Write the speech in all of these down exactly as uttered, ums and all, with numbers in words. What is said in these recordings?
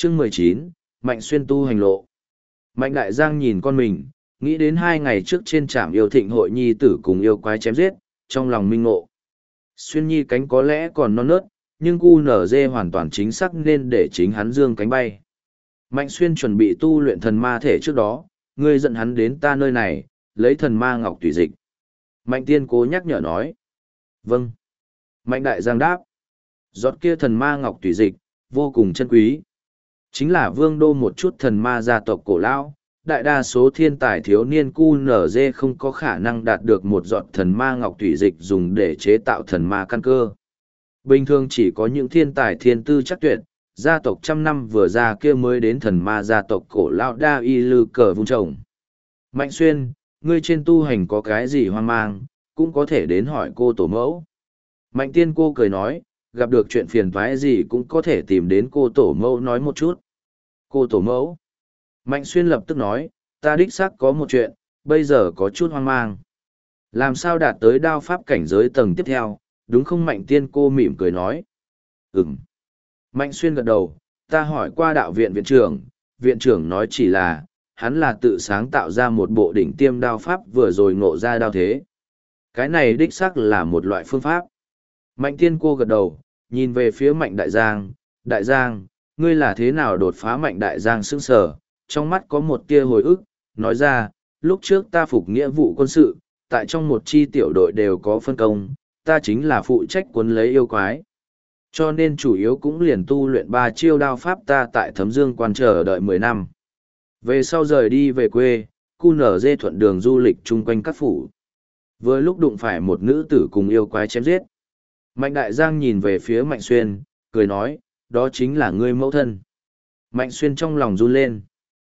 Chương mười chín, Mạnh Xuyên tu hành lộ. Mạnh Đại Giang nhìn con mình, nghĩ đến hai ngày trước trên trạm yêu thịnh hội nhi tử cùng yêu quái chém giết, trong lòng minh ngộ. Xuyên nhi cánh có lẽ còn non nớt, nhưng cu nở dê hoàn toàn chính xác nên để chính hắn dương cánh bay. Mạnh Xuyên chuẩn bị tu luyện thần ma thể trước đó, ngươi dẫn hắn đến ta nơi này, lấy thần ma ngọc tùy dịch. Mạnh Tiên Cố nhắc nhở nói. Vâng. Mạnh Đại Giang đáp. Giọt kia thần ma ngọc tùy dịch, vô cùng chân quý. Chính là vương đô một chút thần ma gia tộc cổ lão, đại đa số thiên tài thiếu niên cu nở dê không có khả năng đạt được một giọt thần ma ngọc tùy dịch dùng để chế tạo thần ma căn cơ. Bình thường chỉ có những thiên tài thiên tư chắc tuyệt, gia tộc trăm năm vừa ra kia mới đến thần ma gia tộc cổ lão đa y lư cờ vung trồng. Mạnh Xuyên, ngươi trên tu hành có cái gì hoang mang, cũng có thể đến hỏi cô tổ mẫu. Mạnh Tiên Cô cười nói, gặp được chuyện phiền toái gì cũng có thể tìm đến cô tổ mẫu nói một chút. Cô tổ mẫu. Mạnh Xuyên lập tức nói, ta đích xác có một chuyện, bây giờ có chút hoang mang. Làm sao đạt tới đao pháp cảnh giới tầng tiếp theo, đúng không? Mạnh Tiên Cô mỉm cười nói. Ừm. Mạnh Xuyên gật đầu, ta hỏi qua đạo viện viện trưởng, viện trưởng nói chỉ là, hắn là tự sáng tạo ra một bộ đỉnh tiêm đao pháp vừa rồi ngộ ra đao thế. Cái này đích xác là một loại phương pháp. Mạnh Tiên Cô gật đầu, nhìn về phía Mạnh Đại Giang, Đại Giang, ngươi là thế nào đột phá? Mạnh Đại Giang sững sờ, trong mắt có một tia hồi ức, nói ra, lúc trước ta phục nghĩa vụ quân sự, tại trong một chi tiểu đội đều có phân công, ta chính là phụ trách cuốn lấy yêu quái. Cho nên chủ yếu cũng liền tu luyện ba chiêu đao pháp ta tại Thấm Dương quan chờ đợi mười năm. Về sau rời đi về quê, cu nở dê thuận đường du lịch chung quanh các phủ. Vừa lúc đụng phải một nữ tử cùng yêu quái chém giết. Mạnh Đại Giang nhìn về phía Mạnh Xuyên, cười nói, đó chính là ngươi mẫu thân. Mạnh Xuyên trong lòng run lên.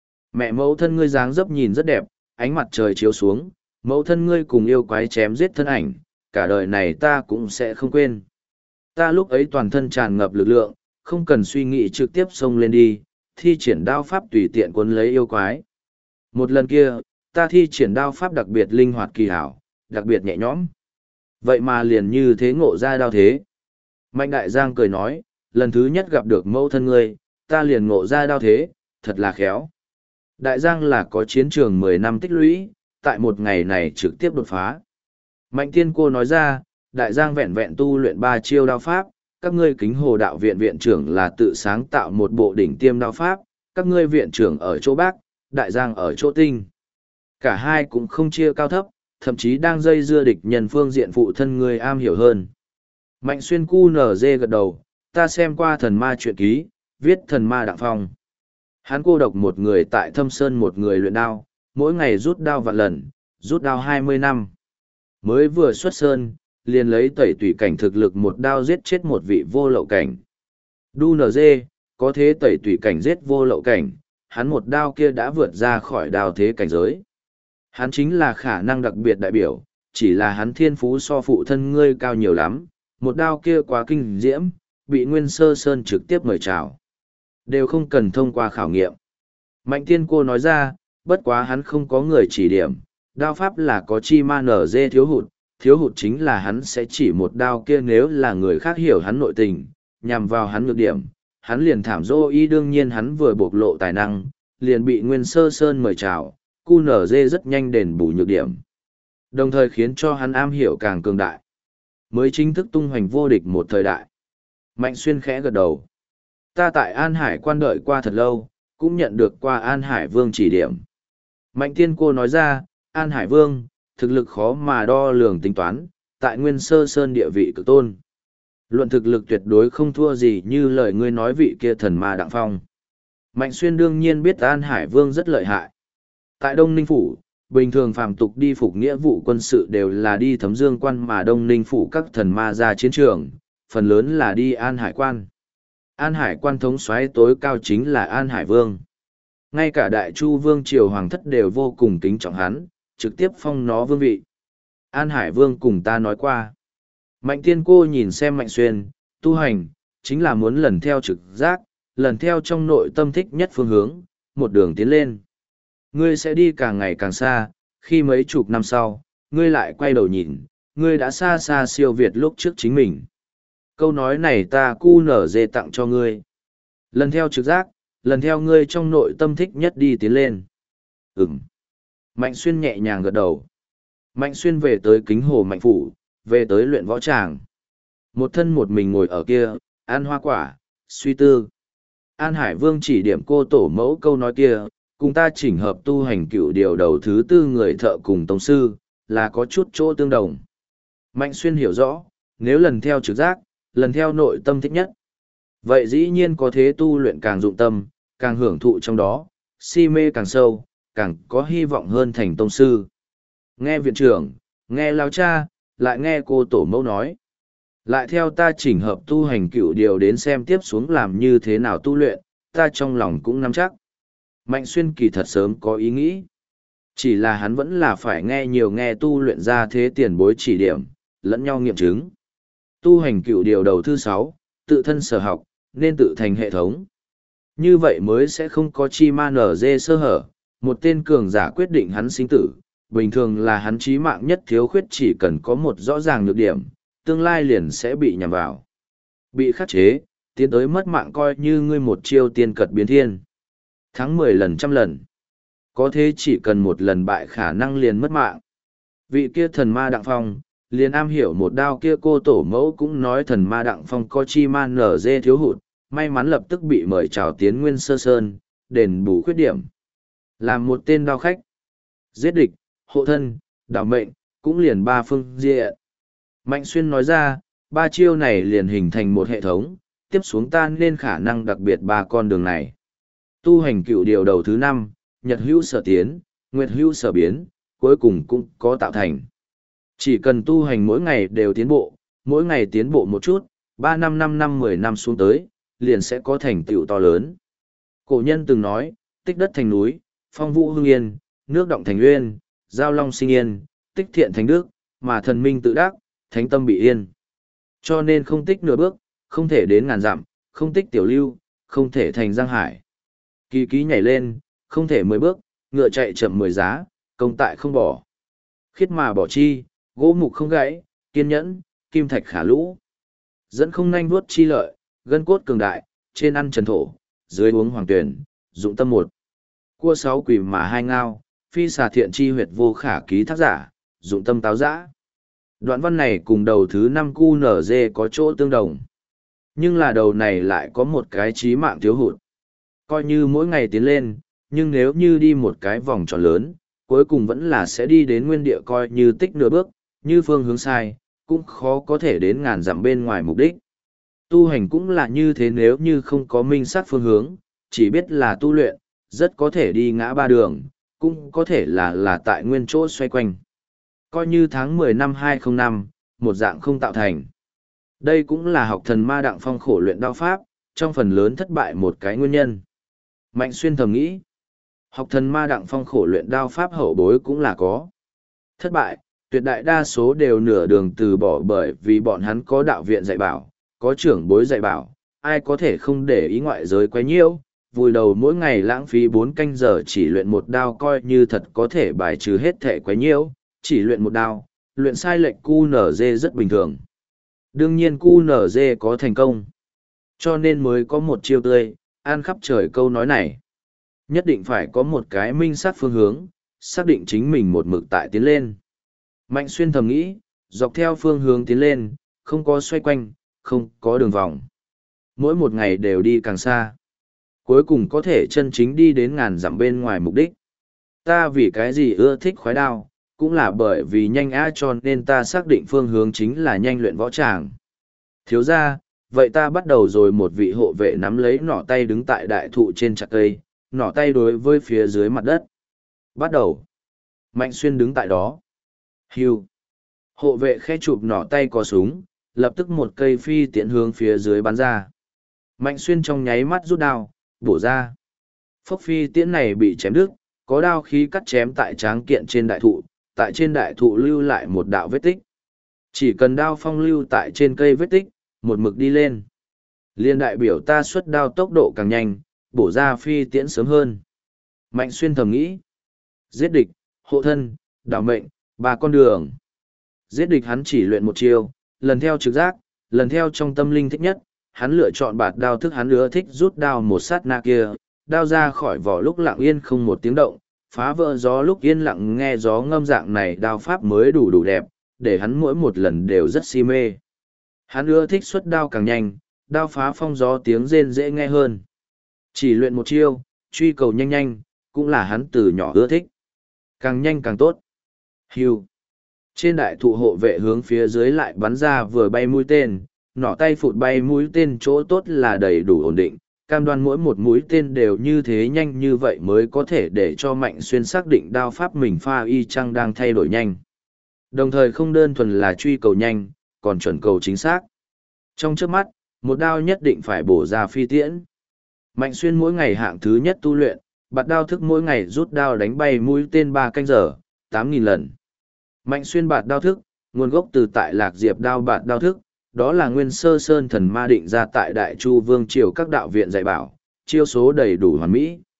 Mẹ mẫu thân ngươi dáng dấp nhìn rất đẹp, ánh mặt trời chiếu xuống, mẫu thân ngươi cùng yêu quái chém giết thân ảnh, cả đời này ta cũng sẽ không quên. Ta lúc ấy toàn thân tràn ngập lực lượng, không cần suy nghĩ trực tiếp xông lên đi, thi triển đao pháp tùy tiện cuốn lấy yêu quái. Một lần kia, ta thi triển đao pháp đặc biệt linh hoạt kỳ hảo, đặc biệt nhẹ nhõm. Vậy mà liền như thế ngộ ra đao thế. Mạnh Đại Giang cười nói, lần thứ nhất gặp được mẫu thân ngươi, ta liền ngộ ra đao thế, thật là khéo. Đại Giang là có chiến trường mười năm tích lũy, tại một ngày này trực tiếp đột phá. Mạnh Tiên Cô nói ra, Đại Giang vẹn vẹn tu luyện ba chiêu đao pháp, các ngươi Kính Hồ đạo viện viện trưởng là tự sáng tạo một bộ đỉnh tiêm đao pháp, các ngươi viện trưởng ở chỗ Bắc, Đại Giang ở chỗ Tinh. Cả hai cũng không chia cao thấp, thậm chí đang dây dưa địch nhân phương diện phụ thân ngươi am hiểu hơn. Mạnh Xuyên cu nở dê gật đầu, ta xem qua thần ma truyện ký, viết thần ma đặng phong. Hắn cô độc một người tại Thâm Sơn một người luyện đao, mỗi ngày rút đao vạn lần, rút đao hai mươi năm. Mới vừa xuất sơn, liền lấy tẩy tủy cảnh thực lực một đao giết chết một vị vô lậu cảnh. Đu nở dê, có thế tẩy tủy cảnh giết vô lậu cảnh, hắn một đao kia đã vượt ra khỏi đao thế cảnh giới. Hắn chính là khả năng đặc biệt đại biểu, chỉ là hắn thiên phú so phụ thân ngươi cao nhiều lắm, một đao kia quá kinh diễm, bị Nguyên Sơ Sơn trực tiếp mời chào. Đều không cần thông qua khảo nghiệm. Mạnh Tiên Cô nói ra, bất quá hắn không có người chỉ điểm, đao pháp là có chi ma nở dê thiếu hụt, thiếu hụt chính là hắn sẽ chỉ một đao kia nếu là người khác hiểu hắn nội tình, nhằm vào hắn nhược điểm, hắn liền thảm dô y đương nhiên hắn vừa bộc lộ tài năng, liền bị Nguyên Sơ Sơn mời chào, cu nở dê rất nhanh đền bù nhược điểm. Đồng thời khiến cho hắn am hiểu càng cường đại. Mới chính thức tung hoành vô địch một thời đại. Mạnh Xuyên khẽ gật đầu. Ta tại An Hải quan đợi qua thật lâu, cũng nhận được qua An Hải Vương chỉ điểm. Mạnh Tiên Cô nói ra, An Hải Vương, thực lực khó mà đo lường tính toán, tại Nguyên Sơ Sơn địa vị cực tôn. Luận thực lực tuyệt đối không thua gì như lời ngươi nói vị kia thần ma Đặng Phong. Mạnh Xuyên đương nhiên biết An Hải Vương rất lợi hại. Tại Đông Ninh Phủ, bình thường phàm tục đi phục nghĩa vụ quân sự đều là đi Thấm Dương quan mà Đông Ninh Phủ các thần ma ra chiến trường, phần lớn là đi An Hải quan. An Hải quan thống soái tối cao chính là An Hải Vương. Ngay cả Đại Chu Vương Triều Hoàng thất đều vô cùng kính trọng hắn, trực tiếp phong nó vương vị. An Hải Vương cùng ta nói qua. Mạnh Tiên Cô nhìn xem Mạnh Xuyên, tu hành, chính là muốn lần theo trực giác, lần theo trong nội tâm thích nhất phương hướng, một đường tiến lên. Ngươi sẽ đi càng ngày càng xa, khi mấy chục năm sau, ngươi lại quay đầu nhìn, ngươi đã xa xa siêu việt lúc trước chính mình. Câu nói này ta cu nở dê tặng cho ngươi. Lần theo trực giác, lần theo ngươi trong nội tâm thích nhất đi tiến lên. Ừm. Mạnh Xuyên nhẹ nhàng gật đầu. Mạnh Xuyên về tới kính hồ Mạnh Phủ, về tới luyện võ tràng. Một thân một mình ngồi ở kia, ăn hoa quả, suy tư. An Hải Vương chỉ điểm cô tổ mẫu câu nói kia, cùng ta chỉnh hợp tu hành cựu điều đầu thứ tư người thợ cùng tông sư, là có chút chỗ tương đồng. Mạnh Xuyên hiểu rõ, nếu lần theo trực giác, lần theo nội tâm thích nhất. Vậy dĩ nhiên có thế tu luyện càng dụng tâm, càng hưởng thụ trong đó, si mê càng sâu, càng có hy vọng hơn thành tông sư. Nghe viện trưởng, nghe lao cha, lại nghe cô tổ mẫu nói. Lại theo ta chỉnh hợp tu hành cựu điều đến xem tiếp xuống làm như thế nào tu luyện, ta trong lòng cũng nắm chắc. Mạnh Xuyên kỳ thật sớm có ý nghĩ. Chỉ là hắn vẫn là phải nghe nhiều nghe tu luyện ra thế tiền bối chỉ điểm, lẫn nhau nghiệm chứng. Tu hành cựu điều đầu thứ sáu, tự thân sở học, nên tự thành hệ thống. Như vậy mới sẽ không có chi ma nở dê sơ hở, một tên cường giả quyết định hắn sinh tử, bình thường là hắn chí mạng nhất thiếu khuyết chỉ cần có một rõ ràng nhược điểm, tương lai liền sẽ bị nhằm vào. Bị khắc chế, tiến tới mất mạng coi như ngươi một chiêu tiên cật biến thiên. Thắng mười lần trăm lần. Có thế chỉ cần một lần bại khả năng liền mất mạng. Vị kia thần ma Đặng Phong, liền am hiểu một đao kia cô tổ mẫu cũng nói thần ma Đặng Phong có chi ma nở dê thiếu hụt, may mắn lập tức bị mời chào tiến Nguyên Sơ Sơn, đền bù khuyết điểm. Làm một tên đao khách, giết địch, hộ thân, đảm mệnh, cũng liền ba phương diện. Mạnh Xuyên nói ra, ba chiêu này liền hình thành một hệ thống, tiếp xuống ta nên khả năng đặc biệt ba con đường này. Tu hành cựu điều đầu thứ năm, nhật hữu sở tiến, nguyệt hữu sở biến, cuối cùng cũng có tạo thành. Chỉ cần tu hành mỗi ngày đều tiến bộ, mỗi ngày tiến bộ một chút, ba năm năm năm mười năm xuống tới, liền sẽ có thành tựu to lớn. Cổ nhân từng nói, tích đất thành núi, phong vũ hưng yên, nước động thành uyên, giao long sinh yên, tích thiện thành đức, mà thần minh tự đắc, thánh tâm bị yên. Cho nên không tích nửa bước, không thể đến ngàn dặm, không tích tiểu lưu, không thể thành giang hải. Kỳ ký nhảy lên, không thể mười bước, ngựa chạy chậm mười giá, công tại không bỏ. Khiết mà bỏ chi, gỗ mục không gãy, kiên nhẫn, kim thạch khả lũ. Dẫn không nhanh vuốt chi lợi, gân cốt cường đại, trên ăn trần thổ, dưới uống hoàng tuyển, dụng tâm một. Cua sáu quỷ mà hai ngao, phi xà thiện chi huyệt vô khả ký thác giả, dụng tâm táo giã. Đoạn văn này cùng đầu thứ năm cu nở dê có chỗ tương đồng. Nhưng là đầu này lại có một cái chí mạng thiếu hụt. Coi như mỗi ngày tiến lên, nhưng nếu như đi một cái vòng tròn lớn, cuối cùng vẫn là sẽ đi đến nguyên địa coi như tích nửa bước, như phương hướng sai, cũng khó có thể đến ngàn dặm bên ngoài mục đích. Tu hành cũng là như thế nếu như không có minh sát phương hướng, chỉ biết là tu luyện, rất có thể đi ngã ba đường, cũng có thể là là tại nguyên chỗ xoay quanh. Coi như tháng mười năm hai không năm, một dạng không tạo thành. Đây cũng là học thần ma Đặng Phong khổ luyện đao pháp, trong phần lớn thất bại một cái nguyên nhân. Mạnh Xuyên thầm nghĩ, học thần ma Đặng Phong khổ luyện đao pháp hậu bối cũng là có. Thất bại, tuyệt đại đa số đều nửa đường từ bỏ bởi vì bọn hắn có đạo viện dạy bảo, có trưởng bối dạy bảo, ai có thể không để ý ngoại giới quấy nhiễu, vùi đầu mỗi ngày lãng phí bốn canh giờ chỉ luyện một đao coi như thật có thể bài trừ hết thể quấy nhiễu, chỉ luyện một đao, luyện sai lệch cu nở dê rất bình thường. Đương nhiên cu nở dê có thành công, cho nên mới có một chiêu tươi, ăn khắp trời câu nói này. Nhất định phải có một cái minh sát phương hướng, xác định chính mình một mực tại tiến lên. Mạnh Xuyên thầm nghĩ, dọc theo phương hướng tiến lên, không có xoay quanh, không có đường vòng. Mỗi một ngày đều đi càng xa. Cuối cùng có thể chân chính đi đến ngàn dặm bên ngoài mục đích. Ta vì cái gì ưa thích khoái đao, cũng là bởi vì nhanh á cho nên ta xác định phương hướng chính là nhanh luyện võ tràng. Thiếu ra, vậy ta bắt đầu rồi một vị hộ vệ nắm lấy nỏ tay đứng tại đại thụ trên chặt cây, nỏ tay đối với phía dưới mặt đất. Bắt đầu. Mạnh Xuyên đứng tại đó. Hưu. Hộ vệ khẽ chụp nỏ tay có súng, lập tức một cây phi tiện hướng phía dưới bắn ra. Mạnh Xuyên trong nháy mắt rút đao, bổ ra. Phốc phi tiễn này bị chém đứt, có đao khí cắt chém tại tráng kiện trên đại thụ, tại trên đại thụ lưu lại một đạo vết tích. Chỉ cần đao phong lưu tại trên cây vết tích, một mực đi lên. Liên đại biểu ta xuất đao tốc độ càng nhanh, bổ ra phi tiễn sớm hơn. Mạnh Xuyên thầm nghĩ. Giết địch, hộ thân, đảo mệnh, ba con đường. Giết địch hắn chỉ luyện một chiêu, lần theo trực giác, lần theo trong tâm linh thích nhất, hắn lựa chọn bạt đao thức hắn ưa thích rút đao một sát na kia, đao ra khỏi vỏ lúc lặng yên không một tiếng động, phá vỡ gió lúc yên lặng nghe gió ngâm dạng này đao pháp mới đủ đủ đẹp, để hắn mỗi một lần đều rất si mê. Hắn ưa thích xuất đao càng nhanh, đao phá phong gió tiếng rên dễ nghe hơn. Chỉ luyện một chiêu, truy cầu nhanh nhanh, cũng là hắn từ nhỏ ưa thích. Càng nhanh càng tốt. Hưu. Trên đại thụ hộ vệ hướng phía dưới lại bắn ra vừa bay mũi tên, nỏ tay phụt bay mũi tên chỗ tốt là đầy đủ ổn định, cam đoan mỗi một mũi tên đều như thế nhanh như vậy mới có thể để cho Mạnh Xuyên xác định đao pháp mình pha y chang đang thay đổi nhanh. Đồng thời không đơn thuần là truy cầu nhanh, còn chuẩn cầu chính xác. Trong trước mắt, một đao nhất định phải bổ ra phi tiễn. Mạnh Xuyên mỗi ngày hạng thứ nhất tu luyện, bạt đao thức mỗi ngày rút đao đánh bay mũi tên ba canh giờ, tám nghìn lần. Mạnh Xuyên bạt đao thức, nguồn gốc từ tại Lạc Diệp đao bạt đao thức, đó là nguyên sơ sơn thần ma định ra tại Đại Chu Vương Triều các đạo viện dạy bảo, chiêu số đầy đủ hoàn mỹ.